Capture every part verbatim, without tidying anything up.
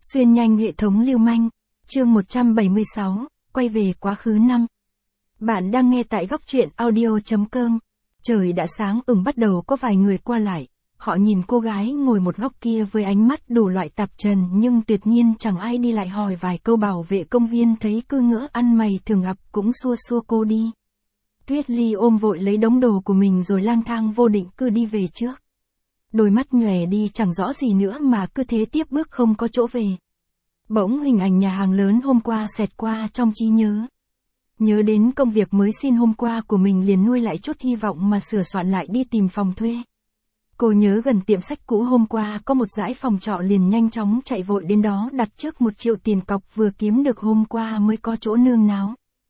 Xuyên nhanh hệ thống lưu manh, chương một trăm bảy mươi sáu, quay về quá khứ năm. Bạn đang nghe tại góc truyện audio chấm com. Trời đã sáng ửng bắt đầu có vài người qua lại. Họ nhìn cô gái ngồi một góc kia với ánh mắt đủ loại tạp trần nhưng tuyệt nhiên chẳng ai đi lại hỏi vài câu. Bảo vệ công viên thấy cứ ngỡ ăn mày thường gặp cũng xua xua cô đi. Tuyết Ly ôm vội lấy đống đồ của mình rồi lang thang vô định cứ đi về trước. Đôi mắt nhòe đi chẳng rõ gì nữa mà cứ thế tiếp bước không có chỗ về. Bỗng hình ảnh nhà hàng lớn hôm qua xẹt qua trong trí nhớ. Nhớ đến công việc mới xin hôm qua của mình liền nuôi lại chút hy vọng mà sửa soạn lại đi tìm phòng thuê. Cô nhớ gần tiệm sách cũ hôm qua có một dãy phòng trọ liền nhanh chóng chạy vội đến đó đặt trước một triệu tiền cọc vừa kiếm được hôm qua mới có chỗ nương náu.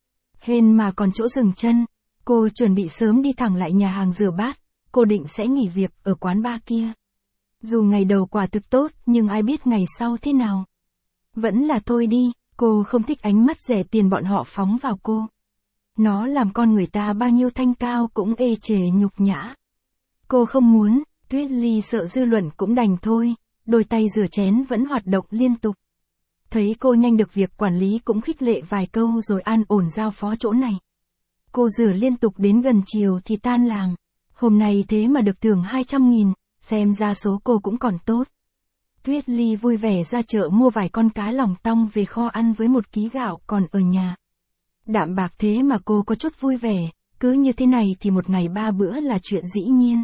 Hên mà còn chỗ dừng chân, cô chuẩn bị sớm đi thẳng lại nhà hàng rửa bát, cô định sẽ nghỉ việc ở quán bar kia. Dù ngày đầu quả thực tốt nhưng ai biết ngày sau thế nào. Vẫn là thôi đi, cô không thích ánh mắt rẻ tiền bọn họ phóng vào cô. Nó làm con người ta bao nhiêu thanh cao cũng ê chề nhục nhã. Cô không muốn, Tuyết Ly sợ dư luận cũng đành thôi, đôi tay rửa chén vẫn hoạt động liên tục. Thấy cô nhanh được việc quản lý cũng khích lệ vài câu rồi an ổn giao phó chỗ này. Cô rửa liên tục đến gần chiều thì tan làm. Hôm nay thế mà được thưởng hai trăm nghìn, xem ra số cô cũng còn tốt. Tuyết Ly vui vẻ ra chợ mua vài con cá lòng tong về kho ăn với một ký gạo còn ở nhà. Đạm bạc thế mà cô có chút vui vẻ, cứ như thế này thì một ngày ba bữa là chuyện dĩ nhiên.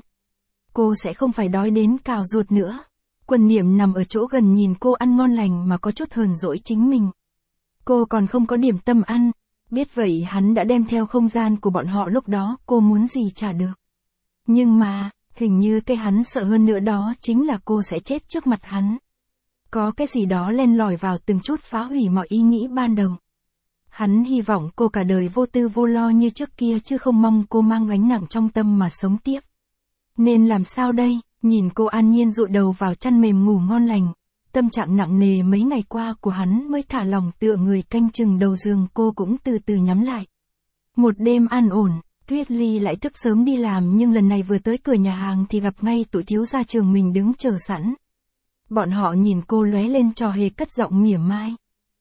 Cô sẽ không phải đói đến cào ruột nữa. Quân Niệm nằm ở chỗ gần nhìn cô ăn ngon lành mà có chút hờn dỗi chính mình. Cô còn không có điểm tâm ăn, biết vậy hắn đã đem theo không gian của bọn họ lúc đó cô muốn gì trả được. Nhưng mà, hình như cái hắn sợ hơn nữa đó chính là cô sẽ chết trước mặt hắn. Có cái gì đó len lỏi vào từng chút phá hủy mọi ý nghĩ ban đầu. Hắn hy vọng cô cả đời vô tư vô lo như trước kia chứ không mong cô mang gánh nặng trong tâm mà sống tiếp. Nên làm sao đây, nhìn cô an nhiên dụi đầu vào chăn mềm ngủ ngon lành. Tâm trạng nặng nề mấy ngày qua của hắn mới thả lòng tựa người canh chừng đầu giường cô cũng từ từ nhắm lại. Một đêm an ổn. Tuyết Ly lại thức sớm đi làm nhưng lần này vừa tới cửa nhà hàng thì gặp ngay tụi thiếu gia trường mình đứng chờ sẵn. Bọn họ nhìn cô lóe lên trò hề cất giọng mỉa mai.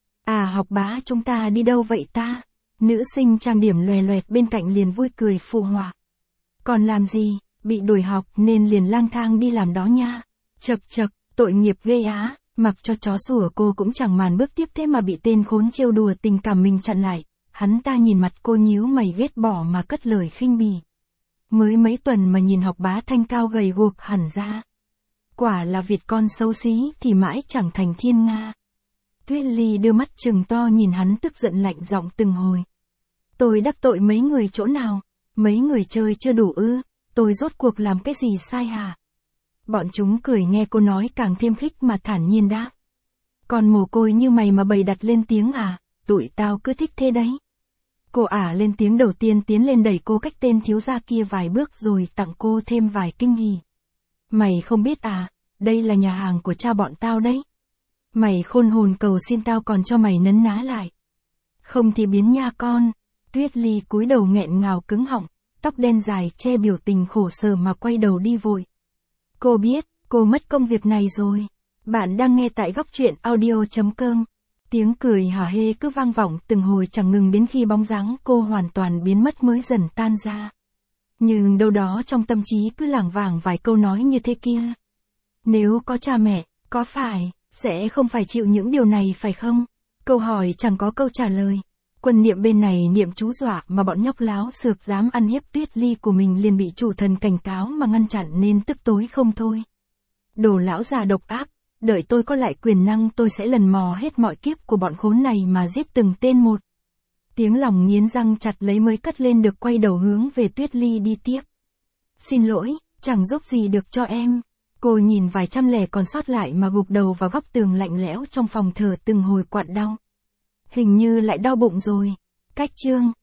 À học bá chúng ta đi đâu vậy ta? Nữ sinh trang điểm lòe loẹt bên cạnh liền vui cười phụ họa. Còn làm gì, bị đuổi học nên liền lang thang đi làm đó nha. Chật chật, tội nghiệp ghê á, mặc cho chó sủa cô cũng chẳng màn bước tiếp thế mà bị tên khốn trêu đùa tình cảm mình chặn lại. Hắn ta nhìn mặt cô nhíu mày ghét bỏ mà cất lời khinh bỉ. Mới mấy tuần mà nhìn học bá thanh cao gầy guộc hẳn ra. Quả là Việt con xấu xí thì mãi chẳng thành thiên nga. Tuyết Ly đưa mắt trừng to nhìn hắn tức giận lạnh giọng từng hồi. Tôi đắc tội mấy người chỗ nào? Mấy người chơi chưa đủ ư? Tôi rốt cuộc làm cái gì sai hả? Bọn chúng cười nghe cô nói càng thêm khích mà thản nhiên đáp. Còn mồ côi như mày mà bày đặt lên tiếng à? Tụi tao cứ thích thế đấy. Cô ả lên tiếng đầu tiên tiến lên đẩy cô cách tên thiếu gia kia vài bước rồi tặng cô thêm vài kinh hỉ. Mày không biết à, đây là nhà hàng của cha bọn tao đấy. Mày khôn hồn cầu xin tao còn cho mày nấn ná lại. Không thì biến nha con. Tuyết Ly cúi đầu nghẹn ngào cứng họng, tóc đen dài che biểu tình khổ sở mà quay đầu đi vội. Cô biết, cô mất công việc này rồi. Bạn đang nghe tại góc truyện audio chấm com. Tiếng cười hả hê cứ vang vọng từng hồi chẳng ngừng đến khi bóng dáng cô hoàn toàn biến mất mới dần tan ra. Nhưng đâu đó trong tâm trí cứ lảng vảng vài câu nói như thế kia. Nếu có cha mẹ, có phải, sẽ không phải chịu những điều này phải không? Câu hỏi chẳng có câu trả lời. Quân Niệm bên này niệm chú dọa mà bọn nhóc láo xược dám ăn hiếp Tuyết Ly của mình liền bị chủ thần cảnh cáo mà ngăn chặn nên tức tối không thôi. Đồ lão già độc ác. Đợi tôi có lại quyền năng tôi sẽ lần mò hết mọi kiếp của bọn khốn này mà giết từng tên một. Tiếng lòng nghiến răng chặt lấy mới cất lên được quay đầu hướng về Tuyết Ly đi tiếp. Xin lỗi, chẳng giúp gì được cho em. Cô nhìn vài trăm lẻ còn sót lại mà gục đầu vào góc tường lạnh lẽo trong phòng thờ từng hồi quặn đau. Hình như lại đau bụng rồi. Cách chương.